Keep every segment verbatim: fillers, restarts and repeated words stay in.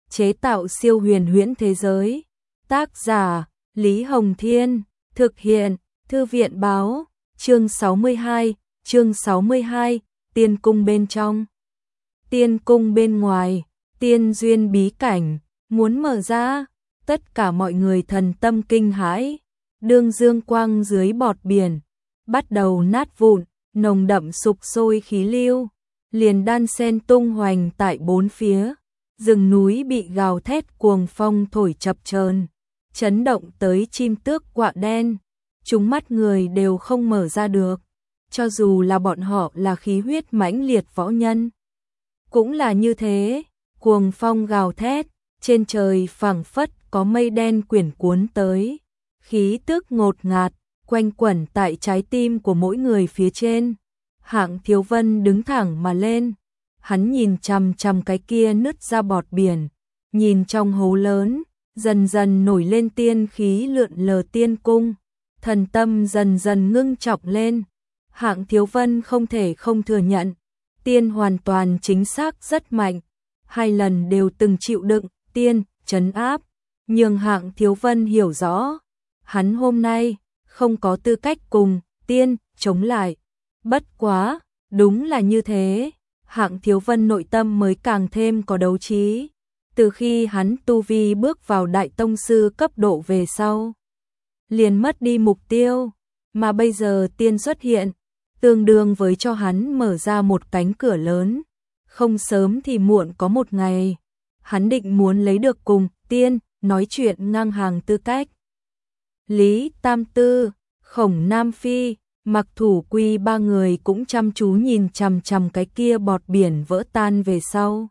chế tạo siêu huyền huyễn thế giới. Tác giả Lý Hồng Thiên, thực hiện Thư viện Báo. Chương sáu mươi hai, chương sáu mươi hai, tiên cung bên trong. Tiên cung bên ngoài, tiên duyên bí cảnh, muốn mở ra, tất cả mọi người thần tâm kinh hãi. Đương dương quang dưới bọt biển, bắt đầu nát vụn, nồng đậm sục sôi khí lưu, liền đan sen tung hoành tại bốn phía. Rừng núi bị gào thét cuồng phong thổi chập chờn, chấn động tới chim tước quạ đen. Chúng mắt người đều không mở ra được, cho dù là bọn họ là khí huyết mãnh liệt võ nhân. Cũng là như thế, cuồng phong gào thét, trên trời phảng phất có mây đen quyển cuốn tới. Khí tức ngột ngạt, quanh quẩn tại trái tim của mỗi người phía trên. Hạng Thiếu Vân đứng thẳng mà lên. Hắn nhìn chằm chằm cái kia nứt ra bọt biển, nhìn trong hố lớn, dần dần nổi lên tiên khí lượn lờ tiên cung, thần tâm dần dần ngưng trọng lên. Hạng Thiếu Vân không thể không thừa nhận, tiên hoàn toàn chính xác rất mạnh, hai lần đều từng chịu đựng tiên trấn áp, nhưng Hạng Thiếu Vân hiểu rõ, hắn hôm nay không có tư cách cùng tiên chống lại. Bất quá, đúng là như thế. Hạng Thiếu Vân nội tâm mới càng thêm có đấu trí. Từ khi hắn tu vi bước vào đại tông sư cấp độ về sau, liền mất đi mục tiêu, mà bây giờ tiên xuất hiện, tương đương với cho hắn mở ra một cánh cửa lớn. Không sớm thì muộn có một ngày, hắn định muốn lấy được cùng tiên nói chuyện ngang hàng tư cách. Lý Tam Tư, Khổng Nam Phi, Mặc Thủ Quy ba người cũng chăm chú nhìn chằm chằm cái kia bọt biển vỡ tan về sau.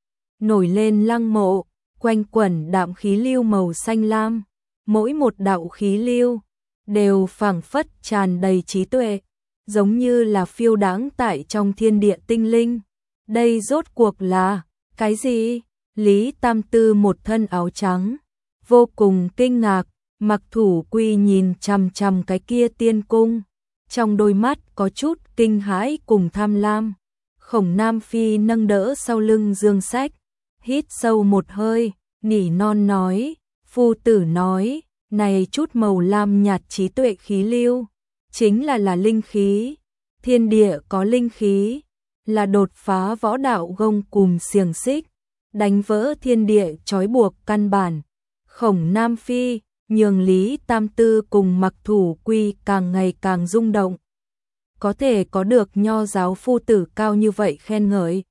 Nổi lên lăng mộ, quanh quẩn đạm khí lưu màu xanh lam, mỗi một đạo khí lưu đều phảng phất tràn đầy trí tuệ, giống như là phiêu đãng tại trong thiên địa tinh linh. Đây rốt cuộc là cái gì? Lý Tam Tư một thân áo trắng, vô cùng kinh ngạc. Mặc Thủ Quy nhìn chằm chằm cái kia tiên cung, trong đôi mắt có chút kinh hãi cùng tham lam. Khổng Nam Phi nâng đỡ sau lưng dương sách, hít sâu một hơi, nỉ non nói, phu tử nói, này chút màu lam nhạt trí tuệ khí lưu, chính là là linh khí, thiên địa có linh khí, là đột phá võ đạo gông cùm xiềng xích, đánh vỡ thiên địa trói buộc căn bản. Khổng Nam Phi nhường Lý Tam Tư cùng Mặc Thủ Quy càng ngày càng rung động. Có thể có được nho giáo phu tử cao như vậy khen ngợi.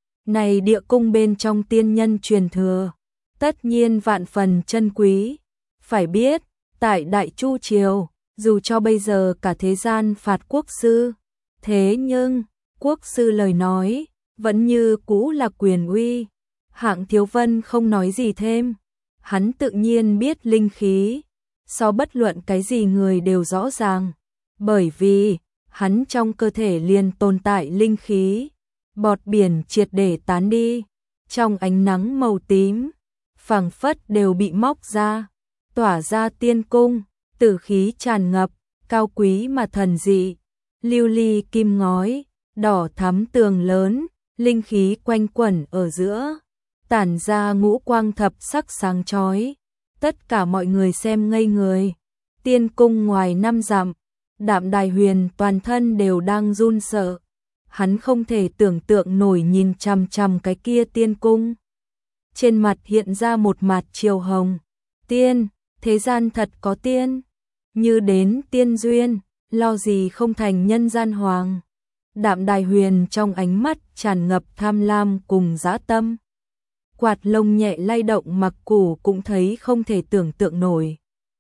Này địa cung bên trong tiên nhân truyền thừa, tất nhiên vạn phần chân quý. Phải biết, tại Đại Chu Triều, dù cho bây giờ cả thế gian phạt quốc sư, thế nhưng, quốc sư lời nói, vẫn như cũ là quyền uy. Hạng Thiếu Vân không nói gì thêm. Hắn tự nhiên biết linh khí, so bất luận cái gì người đều rõ ràng, bởi vì hắn trong cơ thể liền tồn tại linh khí. Bọt biển triệt để tán đi, trong ánh nắng màu tím, phảng phất đều bị móc ra, tỏa ra tiên cung, tử khí tràn ngập, cao quý mà thần dị, lưu ly kim ngói, đỏ thắm tường lớn, linh khí quanh quẩn ở giữa, tản ra ngũ quang thập sắc sáng chói. Tất cả mọi người xem ngây người. Tiên cung ngoài năm dặm, Đạm Đài Huyền toàn thân đều đang run sợ. Hắn không thể tưởng tượng nổi nhìn chằm chằm cái kia tiên cung. Trên mặt hiện ra một mặt chiều hồng. Tiên, thế gian thật có tiên. Như đến tiên duyên, lo gì không thành nhân gian hoàng. Đạm Đài Huyền trong ánh mắt tràn ngập tham lam cùng dã tâm. Quạt lông nhẹ lay động, Mặc Củ cũng thấy không thể tưởng tượng nổi.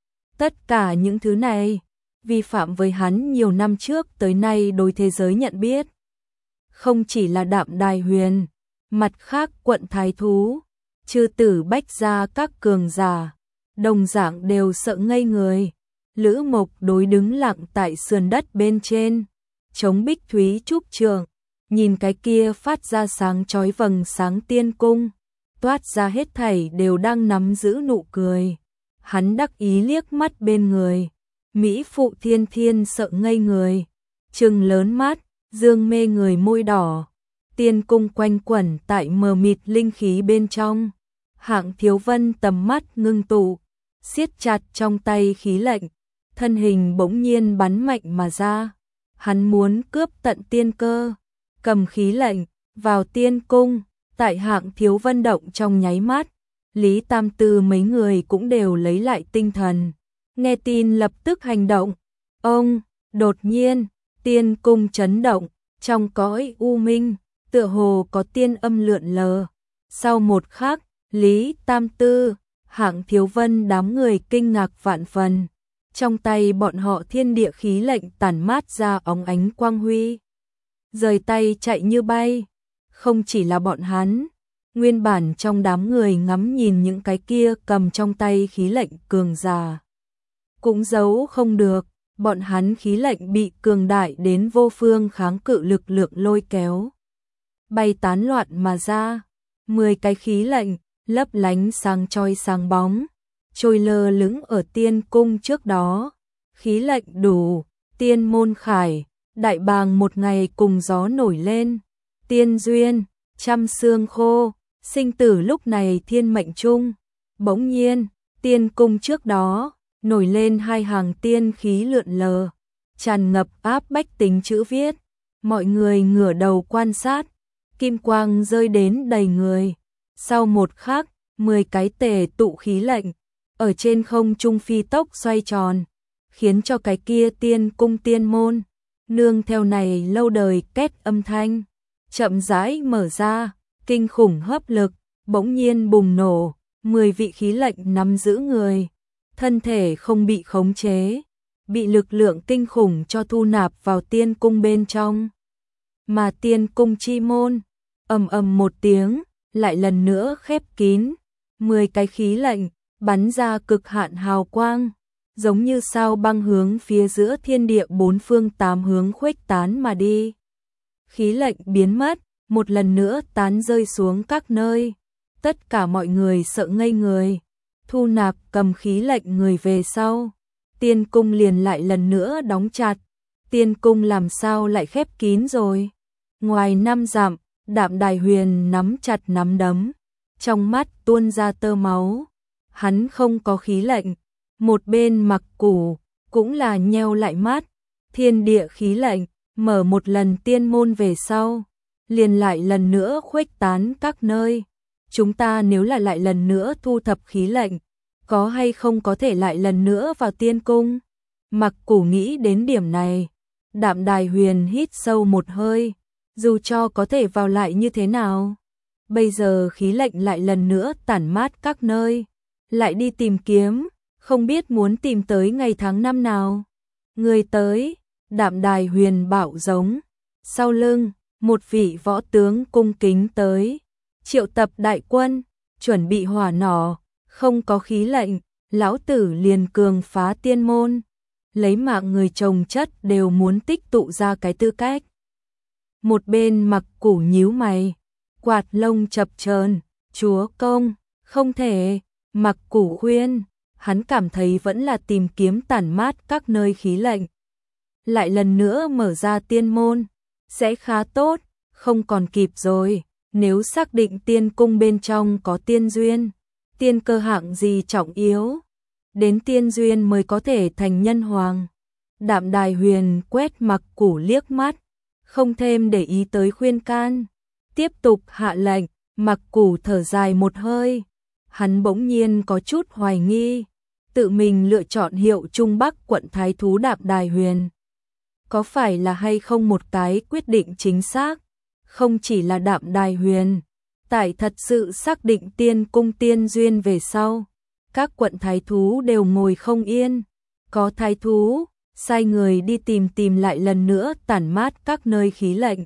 Tất cả những thứ này, vi phạm với hắn nhiều năm trước tới nay đối thế giới nhận biết. Không chỉ là Đạm Đài Huyền, mặt khác quận Thái Thú, chư tử Bách gia các cường giả, đồng dạng đều sợ ngây người. Lữ Mộc đối đứng lặng tại sườn đất bên trên, chống Bích Thúy trúc trường, nhìn cái kia phát ra sáng chói vầng sáng tiên cung, toát ra hết thảy đều đang nắm giữ nụ cười. Hắn đắc ý liếc mắt bên người, mỹ phụ Thiên Thiên sợ ngây người, trừng lớn mắt, dương mê người môi đỏ. Tiên cung quanh quẩn tại mờ mịt linh khí bên trong, Hạng Thiếu Vân tầm mắt ngưng tụ, siết chặt trong tay khí lệnh, thân hình bỗng nhiên bắn mạnh mà ra. Hắn muốn cướp tận tiên cơ, cầm khí lệnh, vào tiên cung. Tại Hạng Thiếu Vân động trong nháy mắt, Lý Tam Tư mấy người cũng đều lấy lại tinh thần. Nghe tin lập tức hành động. Ông, đột nhiên, tiên cung chấn động, trong cõi u minh, tựa hồ có tiên âm lượn lờ. Sau một khắc, Lý Tam Tư, Hạng Thiếu Vân đám người kinh ngạc vạn phần. Trong tay bọn họ thiên địa khí lệnh tản mát ra óng ánh quang huy. Rời tay chạy như bay. Không chỉ là bọn hắn, nguyên bản trong đám người ngắm nhìn những cái kia cầm trong tay khí lệnh cường giả. Cũng giấu không được, bọn hắn khí lệnh bị cường đại đến vô phương kháng cự lực lượng lôi kéo. Bay tán loạn mà ra, mười cái khí lệnh, lấp lánh sáng chói sáng bóng, trôi lơ lửng ở tiên cung trước đó. Khí lệnh đủ, tiên môn khải, đại bàng một ngày cùng gió nổi lên. Tiên duyên, trăm xương khô, sinh tử lúc này thiên mệnh chung. Bỗng nhiên, tiên cung trước đó, nổi lên hai hàng tiên khí lượn lờ, tràn ngập áp bách tính chữ viết. Mọi người ngửa đầu quan sát, kim quang rơi đến đầy người. Sau một khắc, mười cái tề tụ khí lệnh, ở trên không trung phi tốc xoay tròn, khiến cho cái kia tiên cung tiên môn, nương theo này lâu đời két âm thanh, chậm rãi mở ra, kinh khủng hấp lực, bỗng nhiên bùng nổ, mười vị khí lệnh nắm giữ người, thân thể không bị khống chế, bị lực lượng kinh khủng cho thu nạp vào tiên cung bên trong. Mà tiên cung chi môn, ầm ầm một tiếng, lại lần nữa khép kín, mười cái khí lệnh, bắn ra cực hạn hào quang, giống như sao băng hướng phía giữa thiên địa bốn phương tám hướng khuếch tán mà đi. Khí lệnh biến mất, một lần nữa tán rơi xuống các nơi. Tất cả mọi người sợ ngây người, thu nạp cầm khí lệnh người về sau. Tiên cung liền lại lần nữa đóng chặt. Tiên cung làm sao lại khép kín rồi? Ngoài năm dặm, Đạm Đài Huyền nắm chặt nắm đấm, trong mắt tuôn ra tơ máu. Hắn không có khí lệnh. Một bên Mặc Củ cũng là nheo lại mắt. Thiên địa khí lệnh mở một lần tiên môn về sau, liền lại lần nữa khuếch tán các nơi. Chúng ta nếu là lại lần nữa thu thập khí lệnh, có hay không có thể lại lần nữa vào tiên cung? Mặc Củ nghĩ đến điểm này, Đạm Đài Huyền hít sâu một hơi, dù cho có thể vào lại như thế nào, bây giờ khí lệnh lại lần nữa tản mát các nơi, lại đi tìm kiếm, không biết muốn tìm tới ngày tháng năm nào. Người tới, Đạm Đài Huyền bảo giống, sau lưng, một vị võ tướng cung kính tới, triệu tập đại quân, chuẩn bị hỏa nỏ, không có khí lệnh, lão tử liền cường phá tiên môn, lấy mạng người chồng chất đều muốn tích tụ ra cái tư cách. Một bên Mặc Củ nhíu mày, quạt lông chập chờn, chúa công, không thể. Mặc Củ khuyên, hắn cảm thấy vẫn là tìm kiếm tản mát các nơi khí lệnh, lại lần nữa mở ra tiên môn, sẽ khá tốt, không còn kịp rồi. Nếu xác định tiên cung bên trong có tiên duyên, tiên cơ hạng gì trọng yếu, đến tiên duyên mới có thể thành nhân hoàng. Đạm Đài Huyền quét Mặc Củ liếc mắt, không thêm để ý tới khuyên can, tiếp tục hạ lệnh. Mặc Củ thở dài một hơi, hắn bỗng nhiên có chút hoài nghi, tự mình lựa chọn hiệu Trung Bắc quận thái thú Đạm Đài Huyền, có phải là hay không một cái quyết định chính xác? Không chỉ là Đạm Đài Huyền, tại thật sự xác định tiên cung tiên duyên về sau, các quận thái thú đều ngồi không yên. Có thái thú sai người đi tìm tìm lại lần nữa tản mát các nơi khí lệnh,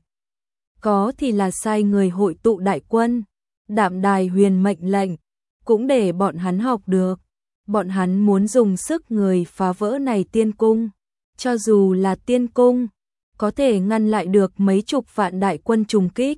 có thì là sai người hội tụ đại quân. Đạm Đài Huyền mệnh lệnh, cũng để bọn hắn học được. Bọn hắn muốn dùng sức người phá vỡ này tiên cung, cho dù là tiên cung, có thể ngăn lại được mấy chục vạn đại quân trùng kích.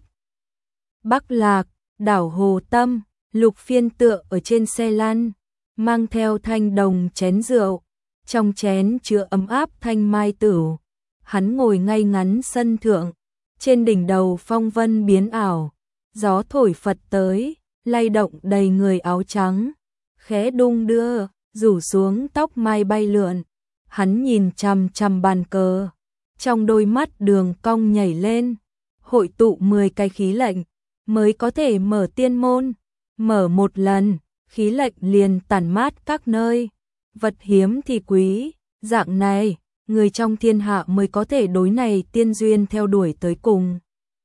Bắc Lạc, đảo Hồ Tâm, Lục Phiên tựa ở trên xe lăn, mang theo thanh đồng chén rượu, trong chén chứa ấm áp thanh mai tửu. Hắn ngồi ngay ngắn sân thượng, trên đỉnh đầu phong vân biến ảo, gió thổi phật tới, lay động đầy người áo trắng, khẽ đung đưa, rủ xuống tóc mai bay lượn. Hắn nhìn chằm chằm bàn cờ, trong đôi mắt đường cong nhảy lên, hội tụ mười cái khí lệnh, mới có thể mở tiên môn, mở một lần, khí lệnh liền tản mát các nơi, vật hiếm thì quý, dạng này, người trong thiên hạ mới có thể đối này tiên duyên theo đuổi tới cùng.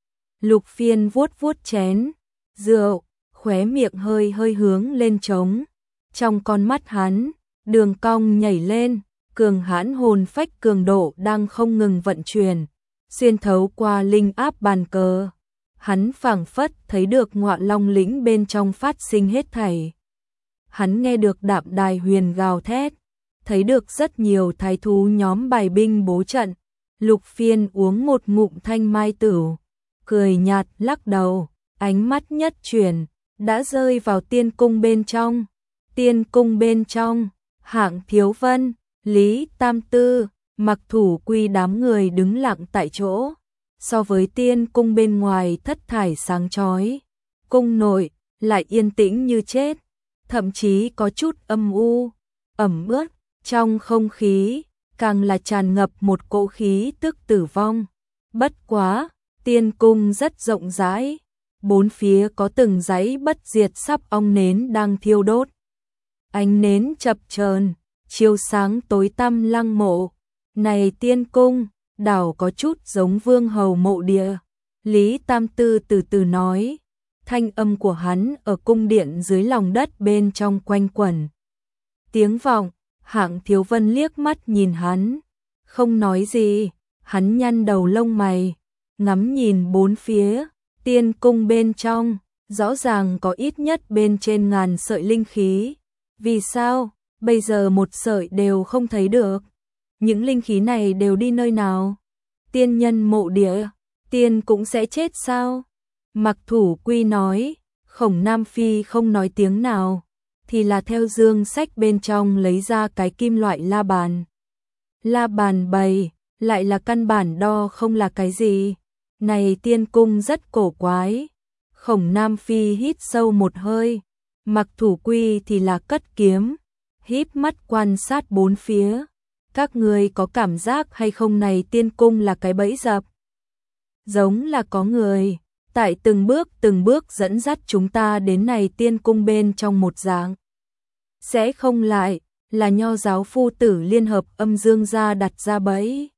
Lục Phiên vuốt vuốt chén rượu, khóe miệng hơi hơi hướng lên trống, trong con mắt hắn, đường cong nhảy lên, cường hãn hồn phách cường độ đang không ngừng vận chuyển, xuyên thấu qua linh áp bàn cờ. Hắn phảng phất thấy được ngọa long lĩnh bên trong phát sinh hết thảy. Hắn nghe được đạm đài huyền gào thét, thấy được rất nhiều thái thú nhóm bài binh bố trận. Lục Phiên uống một ngụm thanh mai tửu, cười nhạt lắc đầu, ánh mắt nhất chuyển, đã rơi vào tiên cung bên trong. Tiên cung bên trong, Hạng Thiếu Vân, Lý Tam Tư, Mặc Thủ Quy đám người đứng lặng tại chỗ. So với tiên cung bên ngoài thất thải sáng chói, cung nội lại yên tĩnh như chết, thậm chí có chút âm u, ẩm ướt, trong không khí càng là tràn ngập một cỗ khí tức tử vong. Bất quá, tiên cung rất rộng rãi, bốn phía có từng dãy bất diệt sắp ong nến đang thiêu đốt. Ánh nến chập chờn, chiếu sáng tối tăm lăng mộ. Này tiên cung, đảo có chút giống vương hầu mộ địa. Lý Tam Tư từ từ nói, thanh âm của hắn ở cung điện dưới lòng đất bên trong quanh quẩn. Tiếng vọng, Hạng Thiếu Vân liếc mắt nhìn hắn, không nói gì, hắn nhăn đầu lông mày, ngắm nhìn bốn phía, tiên cung bên trong, rõ ràng có ít nhất bên trên ngàn sợi linh khí. Vì sao, bây giờ một sợi đều không thấy được? Những linh khí này đều đi nơi nào? Tiên nhân mộ địa, tiên cũng sẽ chết sao? Mặc Thủ Quy nói, Khổng Nam Phi không nói tiếng nào, thì là theo dương sách bên trong lấy ra cái kim loại la bàn. La bàn bày, lại là căn bản đo không là cái gì. Này tiên cung rất cổ quái. Khổng Nam Phi hít sâu một hơi, Mặc Thủ Quy thì là cất kiếm, híp mắt quan sát bốn phía. Các người có cảm giác hay không này tiên cung là cái bẫy dập? Giống là có người, tại từng bước từng bước dẫn dắt chúng ta đến này tiên cung bên trong một dạng. Sẽ không lại, là nho giáo phu tử liên hợp âm dương gia đặt ra bẫy.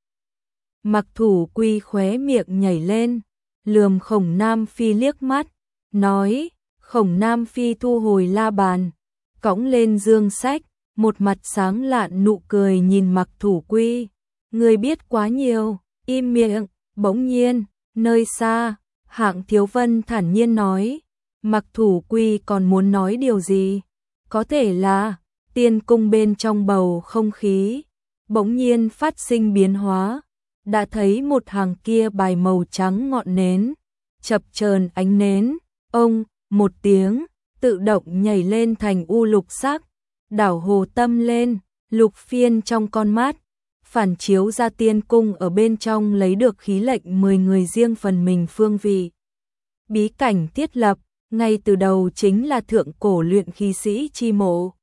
Mặc Thủ Quy khóe miệng nhảy lên, lườm Khổng Nam Phi liếc mắt, nói, Khổng Nam Phi thu hồi la bàn, cõng lên dương sách, một mặt sáng lạn nụ cười nhìn Mặc Thủ Quy. Người biết quá nhiều, im miệng. Bỗng nhiên, nơi xa, Hạng Thiếu Vân thản nhiên nói, Mặc Thủ Quy còn muốn nói điều gì? Có thể là, tiên cung bên trong bầu không khí, bỗng nhiên phát sinh biến hóa, đã thấy một hàng kia bài màu trắng ngọn nến, chập chờn ánh nến, ông, một tiếng, tự động nhảy lên thành u lục sắc, đảo hồ tâm lên, Lục Phiên trong con mắt, phản chiếu ra tiên cung ở bên trong lấy được khí lệnh mười người riêng phần mình phương vị. Bí cảnh thiết lập, ngay từ đầu chính là thượng cổ luyện khí sĩ chi mộ.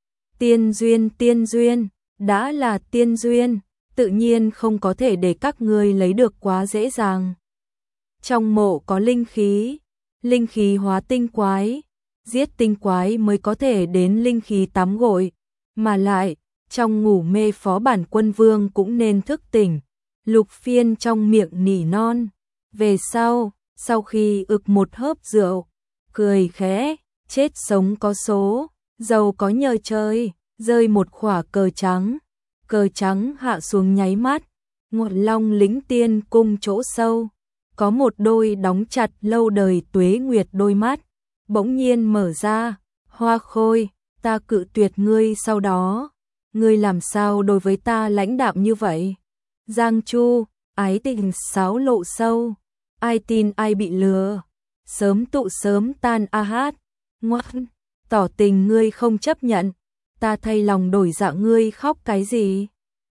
Tiên duyên tiên duyên, đã là tiên duyên, tự nhiên không có thể để các ngươi lấy được quá dễ dàng. Trong mộ có linh khí, linh khí hóa tinh quái, giết tinh quái mới có thể đến linh khí tắm gội, mà lại, trong ngủ mê phó bản quân vương cũng nên thức tỉnh. Lục Phiên trong miệng nỉ non, về sau, sau khi ực một hớp rượu, cười khẽ, chết sống có số, giàu có nhờ trời, rơi một khỏa cờ trắng, cờ trắng hạ xuống nháy mắt, Ngọa Long lĩnh tiên cung chỗ sâu, có một đôi đóng chặt lâu đời tuế nguyệt đôi mắt, bỗng nhiên mở ra, Hoa Khôi, ta cự tuyệt ngươi sau đó, ngươi làm sao đối với ta lãnh đạm như vậy? Giang Chu, ái tình sáo lộ sâu, ai tin ai bị lừa, sớm tụ sớm tan a hát, ngoan, tỏ tình ngươi không chấp nhận, ta thay lòng đổi dạ ngươi khóc cái gì?